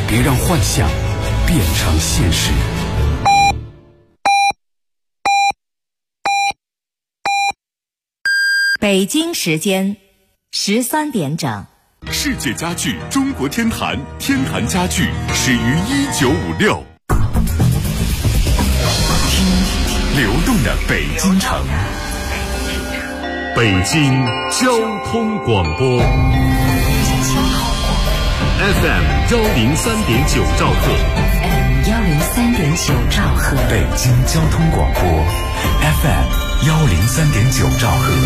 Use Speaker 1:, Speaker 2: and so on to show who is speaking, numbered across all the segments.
Speaker 1: 别让幻想变成现实。
Speaker 2: 北京时间13点整。
Speaker 3: 世界家具中国天坛，天坛家具始于1956。听流动的北京城，北京交通广播 FM 103.9兆赫
Speaker 2: 103.9兆赫，
Speaker 1: 北京交通广播 FM 103.9兆赫。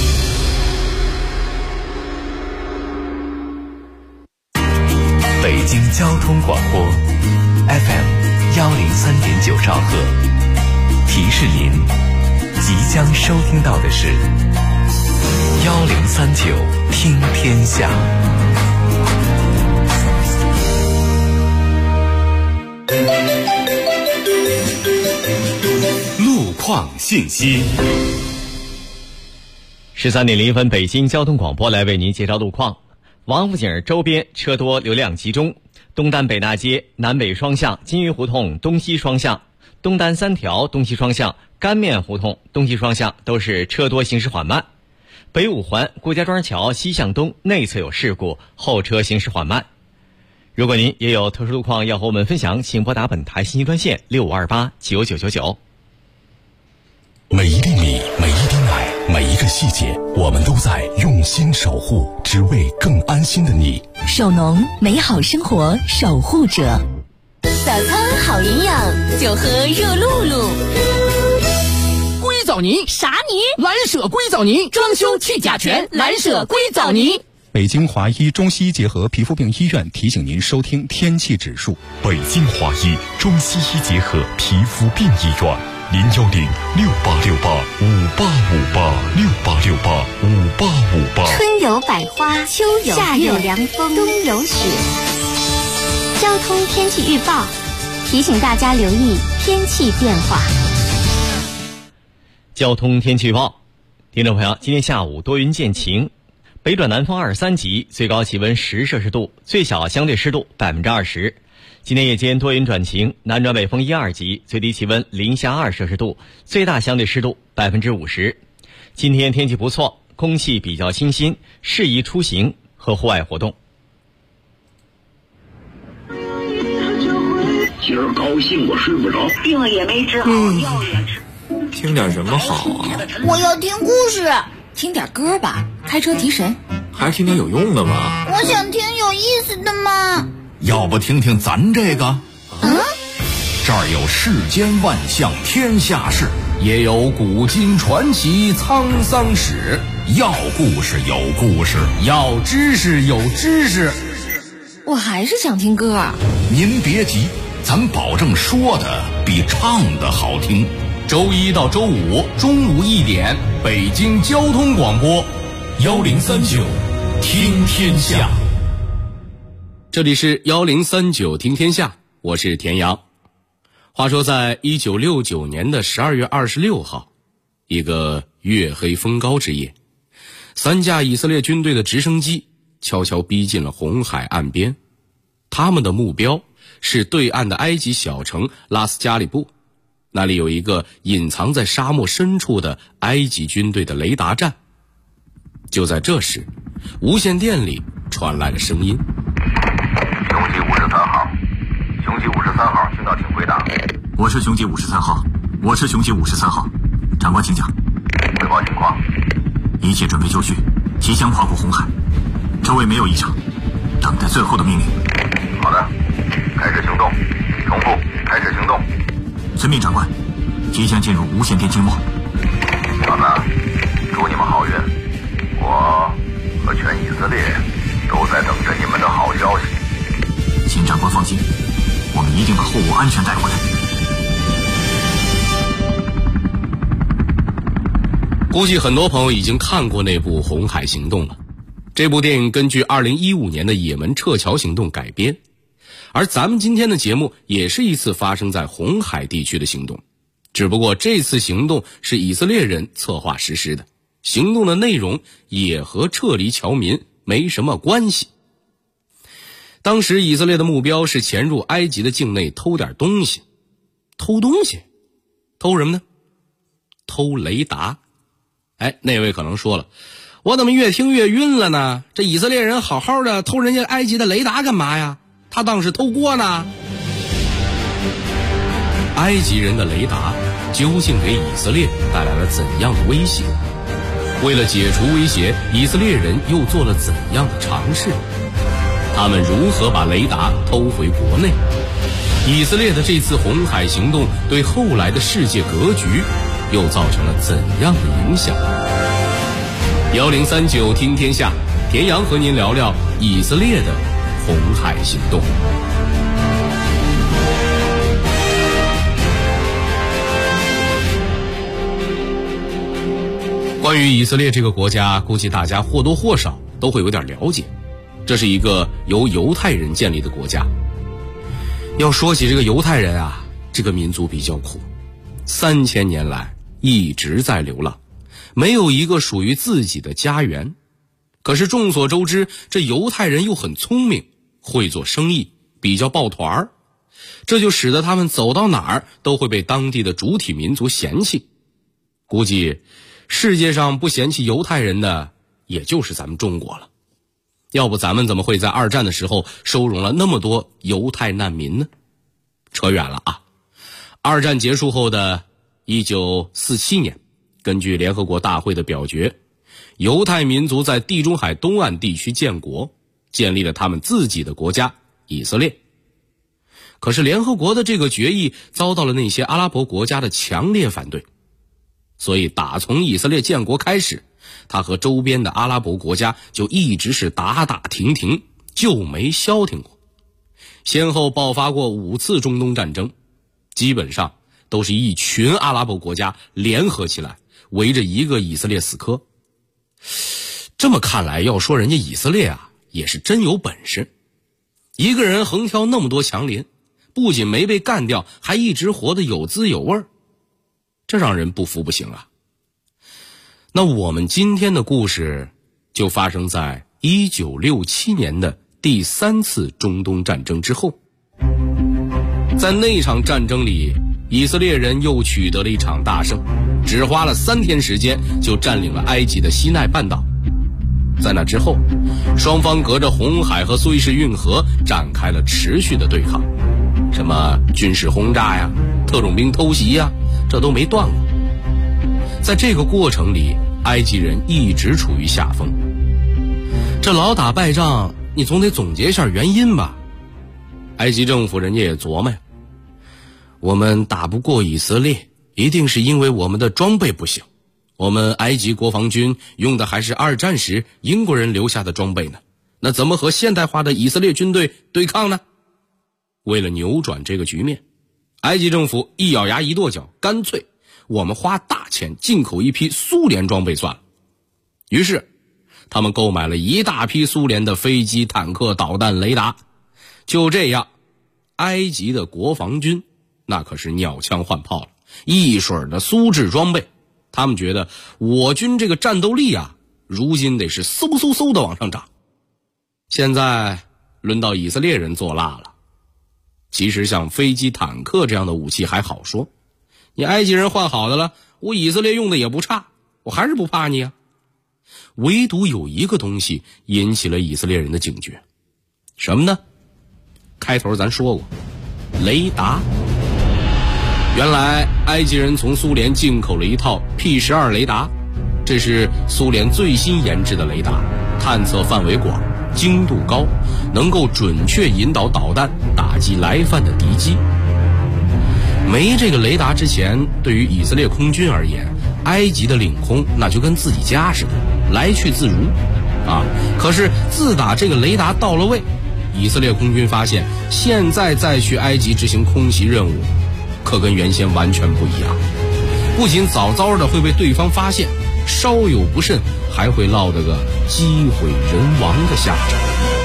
Speaker 1: 北京交通广播 FM 103.9兆赫，提示您即将收听到的是1039听天下。
Speaker 3: 路况信息。
Speaker 4: 13点0分，北京交通广播来为您介绍路况。王府井周边车多，流量集中。东单北大街南北双向、金鱼胡同东西双向、东单3条东西双向、干面胡同东西双向都是车多，行驶缓慢。北五环顾家庄桥西向东内侧有事故，后车行驶缓慢。如果您也有特殊路况要和我们分享，请拨打本台信息专线65289999。
Speaker 1: 每一粒米，每一滴奶，每一个细节，我们都在用心守护，只为更安心的你。
Speaker 2: 守农，美好生活守护者。
Speaker 5: 早餐好营养，就喝热露露。
Speaker 6: 硅藻泥
Speaker 5: 啥泥？
Speaker 6: 蓝舍硅藻泥，装修去甲醛，蓝舍硅藻泥。
Speaker 7: 北京华医中西医结合皮肤病医院提醒您收听天气指数。
Speaker 3: 北京华医中西医结合皮肤病医院，0106868586858
Speaker 5: 春有百花，秋有夏有凉风，冬有雪。交通天气预报提醒大家留意天气变化。
Speaker 4: 交通天气预报，听众朋友，今天下午多云见晴，北转南风2、3级，最高气温10摄氏度，最小相对湿度20%。今天夜间多云转晴，南转北风1、2级，最低气温零下2摄氏度，最大相对湿度50%。今天天气不错，空气比较清新，适宜出行和户外活动。
Speaker 8: 今儿高兴我睡不着，
Speaker 9: 病也没治好，药也吃。
Speaker 10: 听点什么好啊？
Speaker 11: 我要听故事。
Speaker 12: 听点歌吧，开车提神。
Speaker 10: 还听点有用的吗？
Speaker 11: 我想听有意思的嘛。
Speaker 13: 要不听听咱这个？这儿有世间万象天下事，也有古今传奇沧桑史。要故事有故事，要知识有知识。
Speaker 12: 我还是想听歌。
Speaker 13: 您别急，咱保证说的比唱的好听。周一到周五中午1点，北京交通广播1039听天下。
Speaker 14: 这里是1039听天下，我是田阳。话说在1969年的12月26号，一个月黑风高之夜，3架以色列军队的直升机悄悄逼近了红海岸边，他们的目标是对岸的埃及小城拉斯加里布，那里有一个隐藏在沙漠深处的埃及军队的雷达站。就在这时，无线电里传来了声音：
Speaker 15: 雄鸡53号，雄鸡53号，听到请回答。
Speaker 16: 我是雄鸡53号，我是雄鸡53号，长官请讲。
Speaker 15: 汇报情况，
Speaker 16: 一切准备就绪，即将划过红海，周围没有异常，等待最后的命令。
Speaker 15: 好的，开始行动。重复，开始行动。
Speaker 16: 遵命，长官。即将进入无线电静默。
Speaker 15: 小子，祝你们好运。我和全以色列都在等着你们的好消息。
Speaker 16: 请长官放心，我们一定把货物安全带回来。
Speaker 14: 估计很多朋友已经看过那部《红海行动》了。这部电影根据2015年的也门撤侨行动改编，而咱们今天的节目也是一次发生在红海地区的行动，只不过这次行动是以色列人策划实施的，行动的内容也和撤离侨民没什么关系。 当时以色列的目标是潜入埃及的境内偷点东西。偷东西？偷什么呢？偷雷达。那位可能说了，我怎么越听越晕了呢？这以色列人好好的偷人家埃及的雷达干嘛呀？他当是偷锅呢？埃及人的雷达究竟给以色列带来了怎样的威胁？为了解除威胁，以色列人又做了怎样的尝试？他们如何把雷达偷回国内？以色列的这次红海行动对后来的世界格局又造成了怎样的影响？1039听天下，田阳和您聊聊以色列的红海行动。关于以色列这个国家，估计大家或多或少都会有点了解。这是一个由犹太人建立的国家。要说起这个犹太人啊，这个民族比较苦，3000年来一直在流浪，没有一个属于自己的家园。可是众所周知，这犹太人又很聪明，会做生意，比较抱团儿，这就使得他们走到哪儿都会被当地的主体民族嫌弃。估计世界上不嫌弃犹太人的也就是咱们中国了，要不咱们怎么会在2战的时候收容了那么多犹太难民呢？扯远了啊。2战结束后的1947年，根据联合国大会的表决，犹太民族在地中海东岸地区建国，建立了他们自己的国家以色列。可是联合国的这个决议遭到了那些阿拉伯国家的强烈反对，所以打从以色列建国开始，他和周边的阿拉伯国家就一直是打打停停，就没消停过。先后爆发过5次中东战争，基本上都是一群阿拉伯国家联合起来围着一个以色列死磕。这么看来，要说人家以色列啊，也是真有本事，一个人横挑那么多强邻，不仅没被干掉，还一直活得有滋有味，这让人不服不行啊。那我们今天的故事就发生在1967年的第3次中东战争之后。在那场战争里，以色列人又取得了一场大胜，只花了3天时间就占领了埃及的西奈半岛。在那之后，双方隔着红海和苏伊士运河展开了持续的对抗，什么军事轰炸呀、特种兵偷袭呀，这都没断过。在这个过程里，埃及人一直处于下风。这老打败仗，你总得总结一下原因吧。埃及政府人家也琢磨呀，我们打不过以色列，一定是因为我们的装备不行。我们埃及国防军用的还是2战时英国人留下的装备呢，那怎么和现代化的以色列军队对抗呢？为了扭转这个局面，埃及政府一咬牙一跺脚，干脆我们花大钱进口一批苏联装备算了。于是他们购买了一大批苏联的飞机、坦克、导弹、雷达。就这样，埃及的国防军那可是鸟枪换炮了，一水儿的苏制装备。他们觉得我军这个战斗力啊，如今得是嗖嗖嗖的往上涨。现在轮到以色列人做辣了。其实像飞机、坦克这样的武器还好说，你埃及人换好的了，我以色列用的也不差，我还是不怕你啊。唯独有一个东西引起了以色列人的警觉，什么呢？开头咱说过，雷达。原来埃及人从苏联进口了一套 P-12 雷达，这是苏联最新研制的雷达，探测范围广，精度高，能够准确引导导弹打击来犯的敌机。没这个雷达之前，对于以色列空军而言，埃及的领空那就跟自己家似的，来去自如啊。可是自打这个雷达到了位，以色列空军发现现在再去埃及执行空袭任务，可跟原先完全不一样。不仅早早的会被对方发现，稍有不慎还会落得个机毁人亡的下场。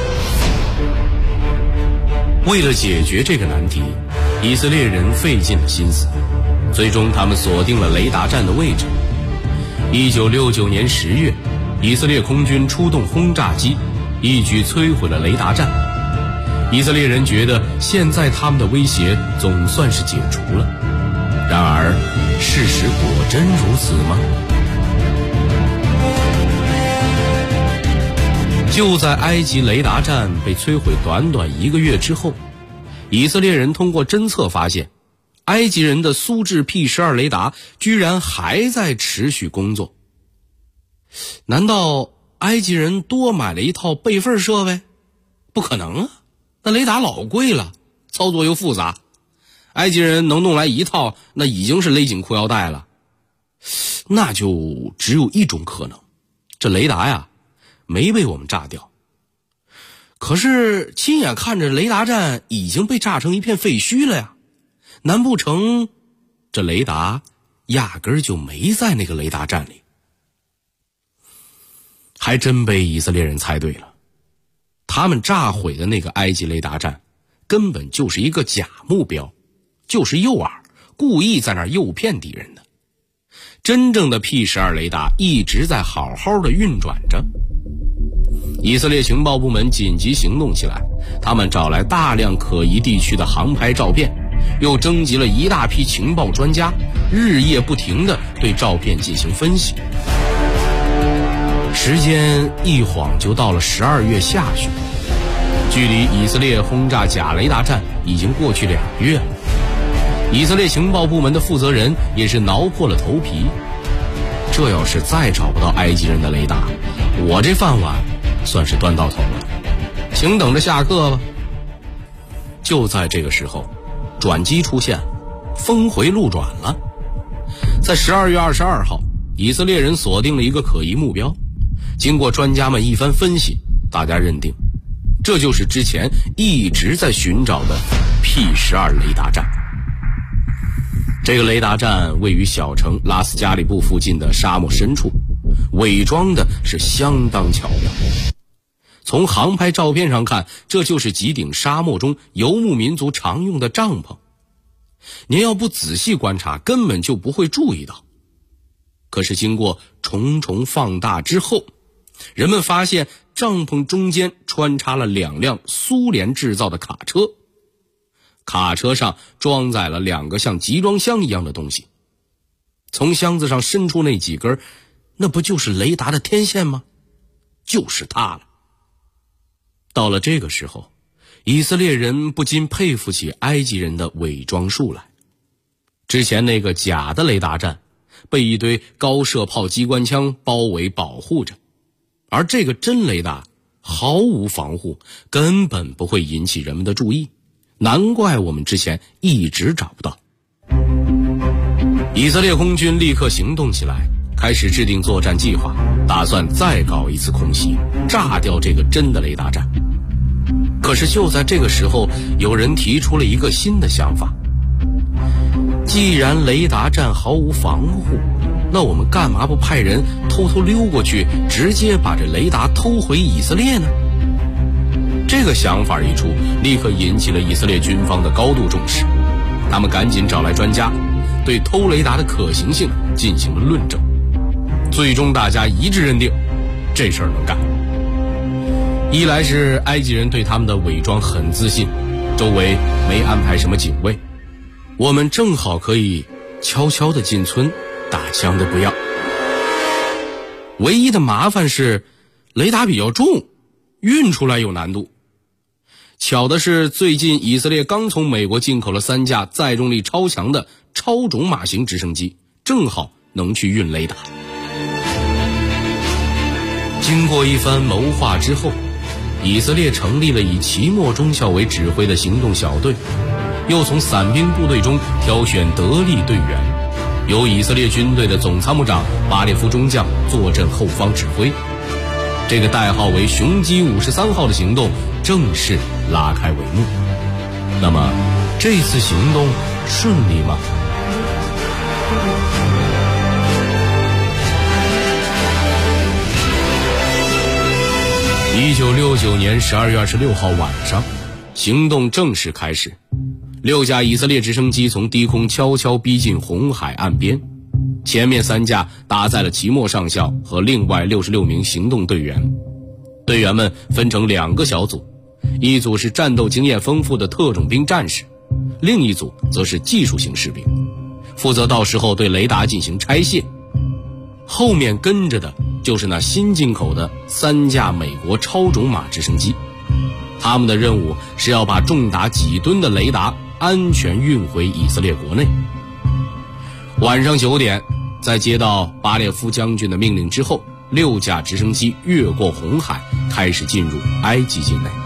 Speaker 14: 为了解决这个难题，以色列人费尽了心思，最终他们锁定了雷达站的位置。1969年10月，以色列空军出动轰炸机，一举摧毁了雷达站。 以色列人觉得现在他们的威胁总算是解除了。然而，事实果真如此吗？就在埃及雷达站被摧毁短短1个月之后，以色列人通过侦测发现，埃及人的苏制 P-12 雷达居然还在持续工作。难道埃及人多买了一套备份设备？不可能啊，那雷达老贵了，操作又复杂，埃及人能弄来一套，那已经是勒紧裤腰带了。那就只有一种可能，这雷达呀没被我们炸掉。可是亲眼看着雷达站已经被炸成一片废墟了呀，难不成这雷达压根儿就没在那个雷达站里？还真被以色列人猜对了，他们炸毁的那个埃及雷达站根本就是一个假目标，就是诱饵，故意在那儿诱骗敌人的。真正的 P-12 雷达一直在好好的运转着。以色列情报部门紧急行动起来，他们找来大量可疑地区的航拍照片，又征集了一大批情报专家，日夜不停地对照片进行分析。时间一晃就到了12月下旬，距离以色列轰炸假雷达站已经过去2个月了。以色列情报部门的负责人也是挠破了头皮，这要是再找不到埃及人的雷达，我这饭碗算是端到头了，请等着下课吧。就在这个时候，转机出现，峰回路转了。在12月22号，以色列人锁定了一个可疑目标，经过专家们一番分析，大家认定这就是之前一直在寻找的 P-12 雷达站。这个雷达站位于小城拉斯加里布附近的沙漠深处，伪装的是相当巧妙。从航拍照片上看，这就是几顶沙漠中游牧民族常用的帐篷。您要不仔细观察，根本就不会注意到。可是经过重重放大之后，人们发现帐篷中间穿插了2辆苏联制造的卡车，卡车上装载了2个像集装箱一样的东西。从箱子上伸出那几根，那不就是雷达的天线吗？就是它了。到了这个时候，以色列人不禁佩服起埃及人的伪装术来。之前那个假的雷达站被一堆高射炮机关枪包围保护着，而这个真雷达毫无防护，根本不会引起人们的注意，难怪我们之前一直找不到。以色列空军立刻行动起来，开始制定作战计划，打算再搞一次空袭，炸掉这个真的雷达站。可是就在这个时候，有人提出了一个新的想法。既然雷达站毫无防护，那我们干嘛不派人偷偷溜过去，直接把这雷达偷回以色列呢？这个想法一出，立刻引起了以色列军方的高度重视。他们赶紧找来专家，对偷雷达的可行性进行了论证。最终大家一致认定，这事儿能干。一来是埃及人对他们的伪装很自信，周围没安排什么警卫，我们正好可以悄悄地进村，打枪的不要。唯一的麻烦是雷达比较重，运出来有难度。巧的是，最近以色列刚从美国进口了3架载重力超强的超种马型直升机，正好能去运雷达。经过一番谋划之后，以色列成立了以齐默中校为指挥的行动小队，又从伞兵部队中挑选得力队员，由以色列军队的总参谋长巴列夫中将坐镇后方指挥。这个代号为雄鸡53号的行动正式拉开帷幕。那么这次行动顺利吗？1969年12月26号晚上，行动正式开始。6架以色列直升机从低空悄悄逼近红海岸边，前面3架搭载了齐默上校和另外66名行动队员。队员们分成2个小组， 一组是战斗经验丰富的特种兵战士，另一组则是技术型士兵，负责到时候对雷达进行拆卸。后面跟着的就是那新进口的3架美国超种马直升机，他们的任务是要把重达几吨的雷达安全运回以色列国内。晚上9点，在接到巴列夫将军的命令之后，6架直升机越过红海，开始进入埃及境内。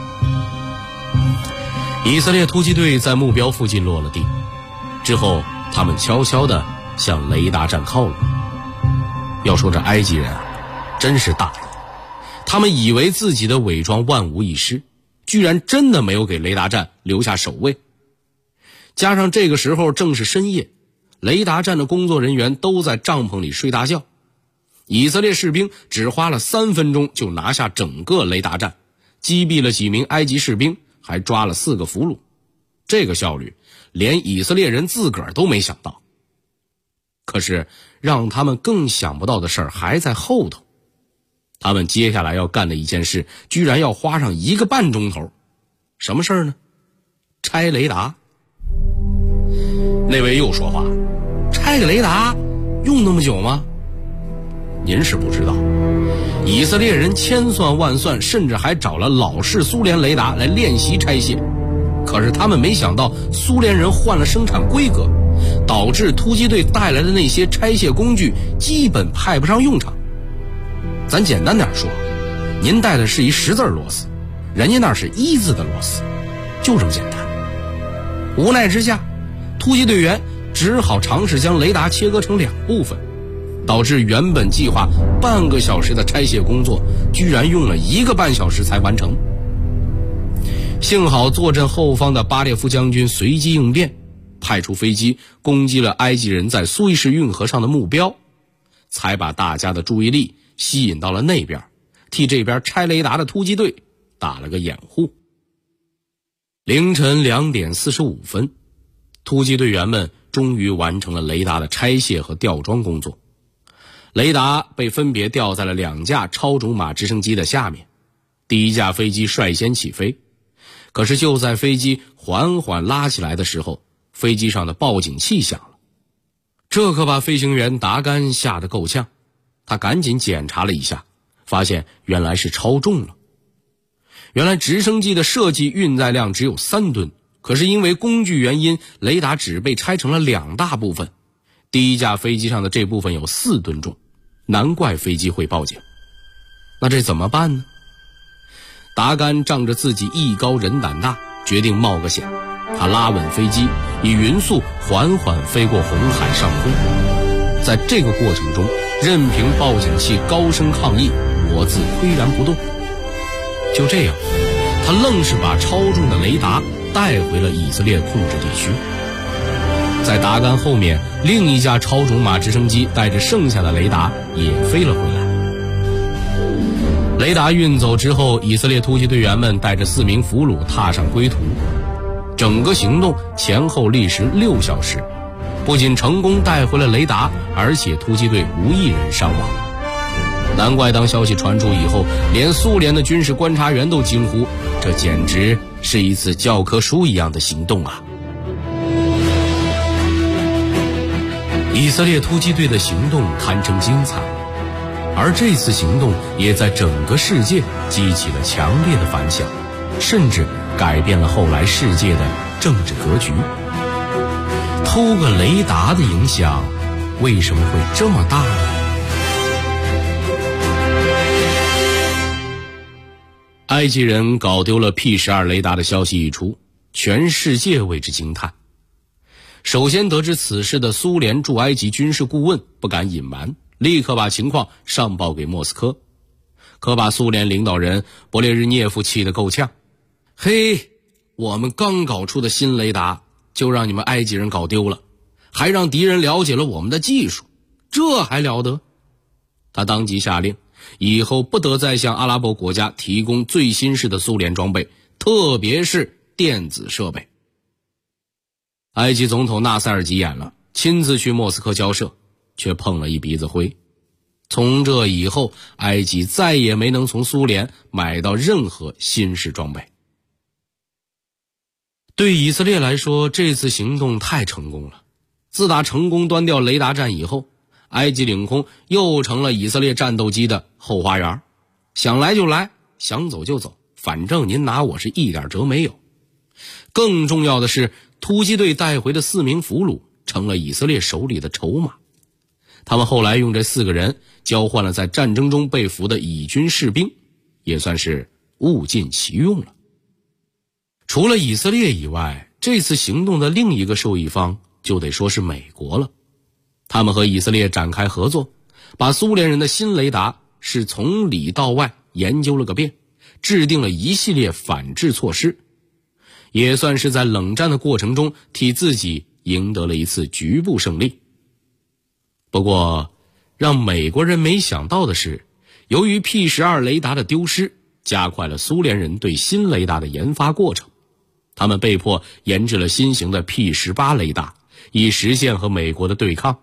Speaker 14: 以色列突击队在目标附近落了地，之后他们悄悄地向雷达站靠拢。要说这埃及人真是大胆，他们以为自己的伪装万无一失，居然真的没有给雷达站留下守卫。加上这个时候正是深夜，雷达站的工作人员都在帐篷里睡大觉，以色列士兵只花了3分钟就拿下整个雷达站，击毙了几名埃及士兵，还抓了4个俘虏。这个效率连以色列人自个儿都没想到。可是让他们更想不到的事儿还在后头，他们接下来要干的一件事居然要花上1个半钟头。什么事儿呢？拆雷达。那位又说话，拆个雷达用那么久吗？您是不知道，以色列人千算万算，甚至还找了老式苏联雷达来练习拆卸。可是他们没想到苏联人换了生产规格，导致突击队带来的那些拆卸工具基本派不上用场。咱简单点说，您带的是一10字螺丝，人家那是1字的螺丝，就这么简单。无奈之下，突击队员只好尝试将雷达切割成2部分，导致原本计划半个小时的拆卸工作居然用了1个半小时才完成。幸好坐镇后方的巴列夫将军随机应变，派出飞机攻击了埃及人在苏伊士运河上的目标，才把大家的注意力吸引到了那边，替这边拆雷达的突击队打了个掩护。凌晨2点45分，突击队员们终于完成了雷达的拆卸和吊装工作。雷达被分别吊在了2架超种马直升机的下面，第一架飞机率先起飞。可是就在飞机缓缓拉起来的时候，飞机上的报警器响了，这可把飞行员达甘吓得够呛。他赶紧检查了一下，发现原来是超重了。原来直升机的设计运载量只有3吨，可是因为工具原因，雷达只被拆成了2大部分。第一架飞机上的这部分有4吨重，难怪飞机会报警。那这怎么办呢？达甘仗着自己艺高人胆大，决定冒个险。他拉稳飞机，以匀速缓缓飞过红海上空。在这个过程中，任凭报警器高声抗议，我自岿然不动。就这样，他愣是把超重的雷达带回了以色列控制地区。在达甘后面，另一架超种马直升机带着剩下的雷达也飞了回来。雷达运走之后，以色列突击队员们带着4名俘虏踏上归途。整个行动前后历时6小时，不仅成功带回了雷达，而且突击队无一人伤亡。难怪当消息传出以后，连苏联的军事观察员都惊呼，这简直是一次教科书一样的行动啊！以色列突击队的行动堪称精彩，而这次行动也在整个世界激起了强烈的反响，甚至改变了后来世界的政治格局。偷个雷达的影响为什么会这么大呢？埃及人搞丢了 P-12 雷达的消息一出，全世界为之惊叹。首先得知此事的苏联驻埃及军事顾问不敢隐瞒，立刻把情况上报给莫斯科，可把苏联领导人勃列日涅夫气得够呛。嘿，我们刚搞出的新雷达就让你们埃及人搞丢了，还让敌人了解了我们的技术，这还了得？他当即下令，以后不得再向阿拉伯国家提供最新式的苏联装备，特别是电子设备。埃及总统纳塞尔急眼了，亲自去莫斯科交涉，却碰了一鼻子灰。从这以后，埃及再也没能从苏联买到任何新式装备。 对以色列来说，这次行动太成功了。自打成功端掉雷达站以后，埃及领空又成了以色列战斗机的后花园，想来就来，想走就走，反正您拿我是一点辙没有。更重要的是，突击队带回的4名俘虏成了以色列手里的筹码。他们后来用这4个人交换了在战争中被俘的以军士兵，也算是物尽其用了。除了以色列以外，这次行动的另一个受益方就得说是美国了。他们和以色列展开合作，把苏联人的新雷达是从里到外研究了个遍，制定了一系列反制措施，也算是在冷战的过程中替自己赢得了一次局部胜利。不过让美国人没想到的是，由于 P-12 雷达的丢失，加快了苏联人对新雷达的研发过程。他们被迫研制了新型的 P-18 雷达，以实现和美国的对抗。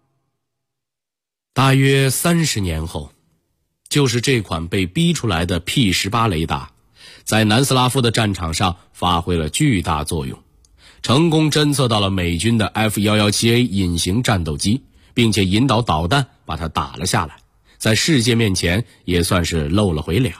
Speaker 14: 大约30年后，就是这款被逼出来的 P-18 雷达，在南斯拉夫的战场上发挥了巨大作用，成功侦测到了美军的 F-117A 隐形战斗机，并且引导导弹把它打了下来，在世界面前也算是露了回脸。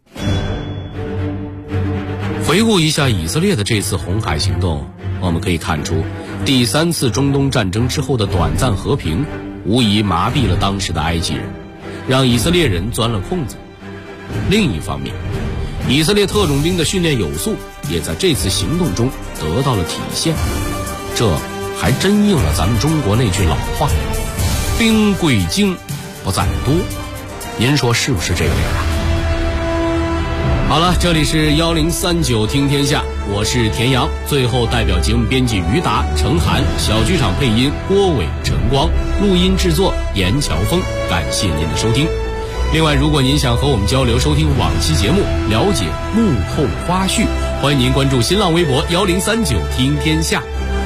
Speaker 14: 回顾一下以色列的这次红海行动，我们可以看出，第3次中东战争之后的短暂和平无疑麻痹了当时的埃及人，让以色列人钻了空子。另一方面，以色列特种兵的训练有素也在这次行动中得到了体现，这还真应了咱们中国那句老话，兵贵精不在多。您说是不是这个理啊？好了，这里是1039听天下，我是田阳。最后代表节目编辑于达、程涵，小剧场配音郭伟、陈光，录音制作严乔峰，感谢您的收听。另外，如果您想和我们交流收听往期节目，了解幕后花絮，欢迎您关注新浪微博1039听天下。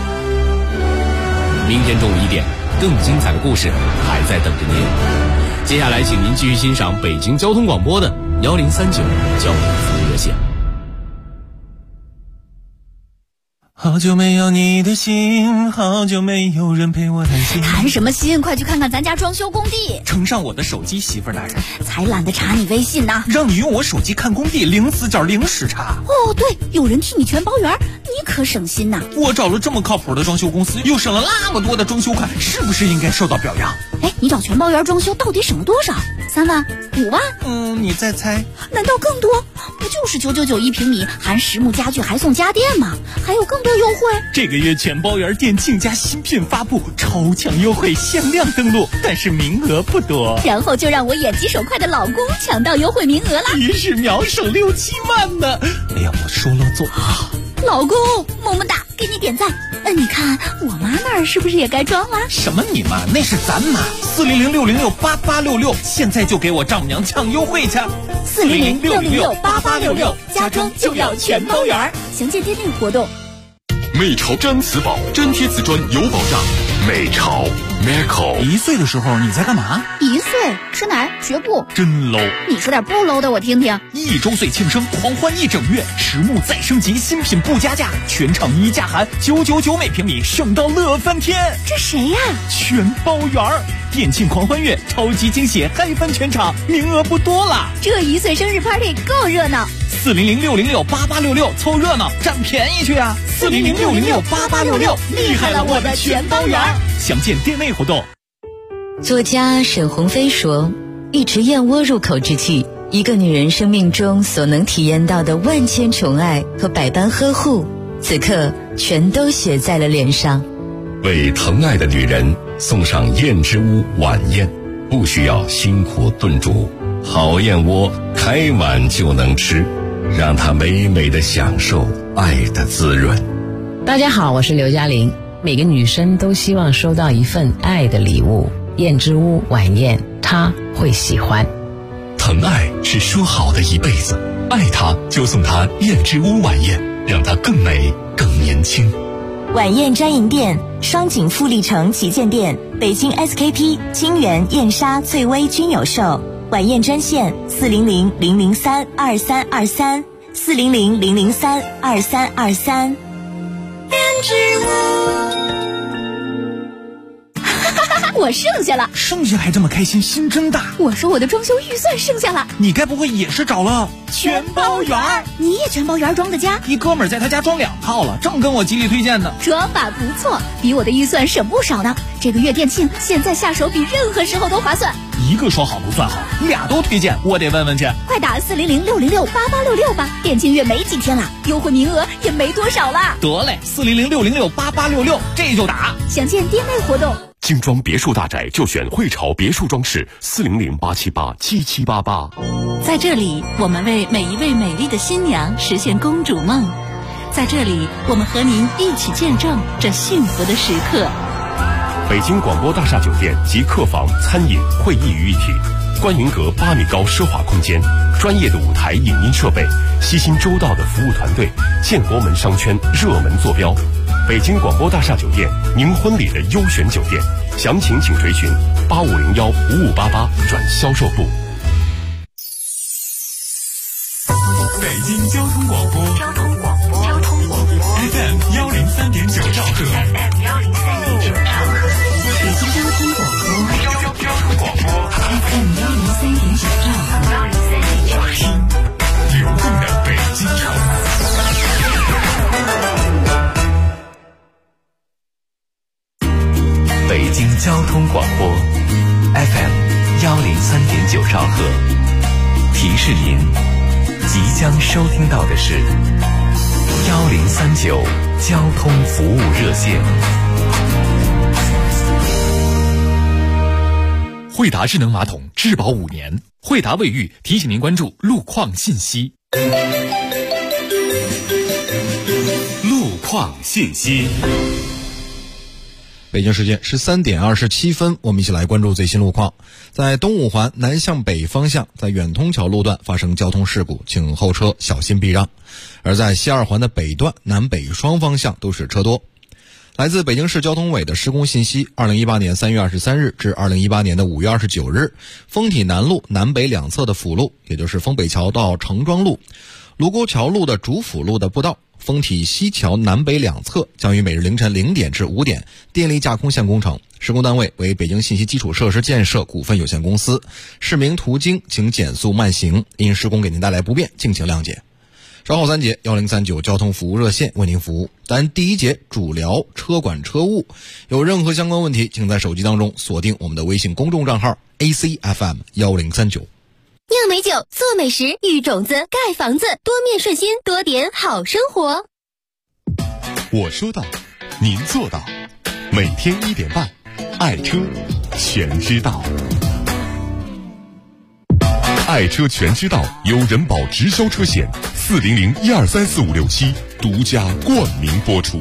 Speaker 14: 明天中午1点，更精彩的故事还在等着您。接下来请您继续欣赏北京交通广播的1039交通服务热线。
Speaker 17: 好久没有你的心，好久没有人陪我谈心。
Speaker 11: 谈什么心？快去看看咱家装修工地。
Speaker 17: 呈上我的手机，媳妇儿大人。
Speaker 11: 才懒得查你微信呢。
Speaker 17: 让你用我手机看工地，零死角零时差。
Speaker 11: 哦，对，有人替你全包圆，你可省心呐。
Speaker 17: 我找了这么靠谱的装修公司，又省了那么多的装修款，是不是应该受到表扬？
Speaker 11: 哎，你找全包圆装修到底省了多少？3万、5万？
Speaker 17: 你再猜？
Speaker 11: 难道更多？不就是999平米，含实木家具还送家电吗？还有更多优惠。
Speaker 17: 这个月全包圆店竞价新品发布，超强优惠，限量登录，但是名额不多。
Speaker 11: 然后就让我眼疾手快的老公抢到优惠名额了，
Speaker 17: 一时秒省6、7万呢！哎呀，我说了做。
Speaker 11: 老公，么么哒，给你点赞。你看我妈那儿是不是也该装了？
Speaker 17: 什么你妈？那是咱妈。400-606-8866，现在就给我丈母娘抢优惠去。
Speaker 11: 400-606-8866，家装就要全包圆。详见店内活动。
Speaker 3: 美潮粘瓷宝，粘贴瓷砖有保障。美潮 Meco。
Speaker 17: 1岁的时候你在干嘛
Speaker 11: ？1岁吃奶学步，
Speaker 17: 真 low。
Speaker 11: 你说点不 low 的我听听。
Speaker 17: 1周岁庆生，狂欢1整月，实木再升级，新品不加价，全场1价含999每平米，省到乐翻天。
Speaker 11: 这谁呀？
Speaker 17: 全包圆儿，店庆狂欢月，超级惊喜，嗨翻全场，名额不多了。
Speaker 11: 这1岁生日 party 够热闹。
Speaker 17: 400-606-8866，凑热闹占便宜去啊！400-606-8866，厉害了我的全包圆。详见店内活动。
Speaker 18: 作家沈鸿飞说，一池燕窝入口之际，一个女人生命中所能体验到的万千宠爱和百般呵护，此刻全都写在了脸上。
Speaker 19: 为疼爱的女人送上燕之屋晚宴，不需要辛苦炖煮，好燕窝开碗就能吃，让她美美的享受爱的滋润。
Speaker 20: 大家好，我是刘嘉玲。每个女生都希望收到一份爱的礼物，燕之屋晚宴她会喜欢。
Speaker 16: 疼爱是说好的一辈子，爱她就送她燕之屋晚宴，让她更美更年轻。
Speaker 2: 晚宴专营店：双井富力城旗舰店、北京 SKP、金源、燕莎、翠微均有售。晚宴专线400-003-2323，400-003-2323。
Speaker 11: 我剩下了。
Speaker 17: 剩下还这么开心，心真大。
Speaker 11: 我说我的装修预算剩下了。
Speaker 17: 你该不会也是找了
Speaker 11: 全包园？你也全包园装的家？
Speaker 17: 一哥们儿在他家装2套了，正跟我极力推荐呢。
Speaker 11: 装法不错，比我的预算省不少呢。这个月店庆，现在下手比任何时候都划算。
Speaker 17: 一个说好不算好，2都推荐，我得问问去。
Speaker 11: 快打400-606-8866吧，店庆月没几天了，优惠名额也没多少了。
Speaker 17: 得嘞，400-606-8866，这就打。
Speaker 11: 详见店内活动。
Speaker 3: 精装别墅大宅就选汇潮别墅装饰，400-878-7788。
Speaker 2: 在这里，我们为每一位美丽的新娘实现公主梦。在这里，我们和您一起见证这幸福的时刻。
Speaker 3: 北京广播大厦酒店集客房、餐饮、会议于一体，观云阁8米高奢华空间，专业的舞台影音设备，悉心周到的服务团队，建国门商圈热门坐标。北京广播大厦酒店，您婚礼的优选酒店，详情请垂询8501-5588转销售部。
Speaker 1: 北京交通广播FM 103.9兆赫，
Speaker 2: 北京交通广播FM 103.9兆赫，
Speaker 1: 听流动的北京城。北京交通广播 FM 103.9兆赫，提示您即将收听到的是1039交通服务热线。
Speaker 16: 惠达智能马桶质保5年，惠达卫浴提醒您关注路况信息。
Speaker 3: 路况信息。
Speaker 7: 北京时间13点27分，我们一起来关注最新路况。在东五环南向北方向，在远通桥路段发生交通事故，请后车小心避让。而在西二环的北段，南北双方向都是车多。来自北京市交通委的施工信息，2018年3月23日至2018年的5月29日，丰体南路南北两侧的辅路，也就是丰北桥到城庄路、卢沟桥路的主辅路的步道，丰体西桥南北两侧将于每日凌晨0点至5点电力架空线工程，施工单位为北京信息基础设施建设股份有限公司。市民途经请减速慢行，因施工给您带来不便，敬请谅解。稍后3节1039交通服务热线为您服务。咱第一节主聊车管车务，有任何相关问题，请在手机当中锁定我们的微信公众账号 ACFM 1039。
Speaker 5: 酿美酒，做美食，育种子，盖房子，多面顺心，多点好生活。
Speaker 3: 我说到，您做到。每天1点半，爱车全知道。爱车全知道由人保直销车险400-1234567独家冠名播出。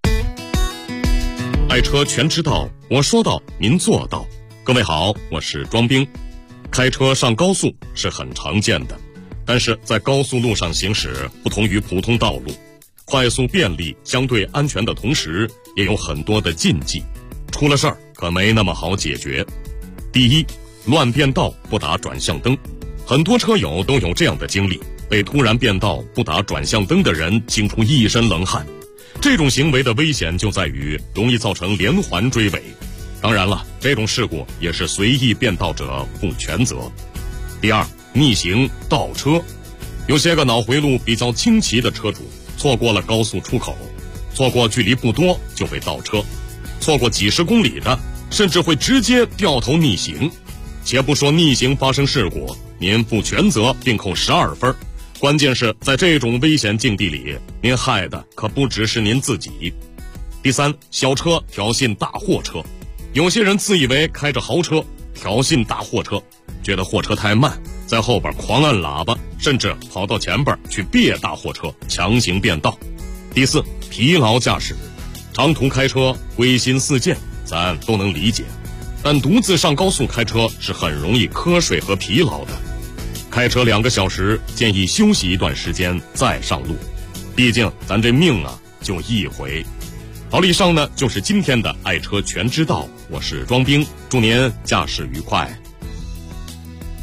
Speaker 14: 爱车全知道，我说到，您做到。各位好，我是庄兵。开车上高速是很常见的，但是在高速路上行驶不同于普通道路，快速便利相对安全的同时，也有很多的禁忌，出了事儿可没那么好解决。第一，乱变道不打转向灯。很多车友都有这样的经历，被突然变道不打转向灯的人惊出一身冷汗。这种行为的危险就在于容易造成连环追尾，当然了，这种事故也是随意变道者负全责。第二，逆行倒车。有些个脑回路比较清奇的车主，错过了高速出口，错过距离不多就会倒车，错过几十公里的甚至会直接掉头逆行。且不说逆行发生事故，您负全责并扣12分，关键是在这种危险境地里，您害的可不只是您自己。第三，小车挑衅大货车。有些人自以为开着豪车挑衅大货车，觉得货车太慢，在后边狂按喇叭，甚至跑到前边去别大货车，强行变道。第四，疲劳驾驶。长途开车归心似箭，咱都能理解，但独自上高速开车是很容易瞌睡和疲劳的。开车2个小时，建议休息一段时间再上路，毕竟咱这命啊就一回。好了，以上呢就是今天的爱车全知道，我是庄兵，祝您驾驶愉快。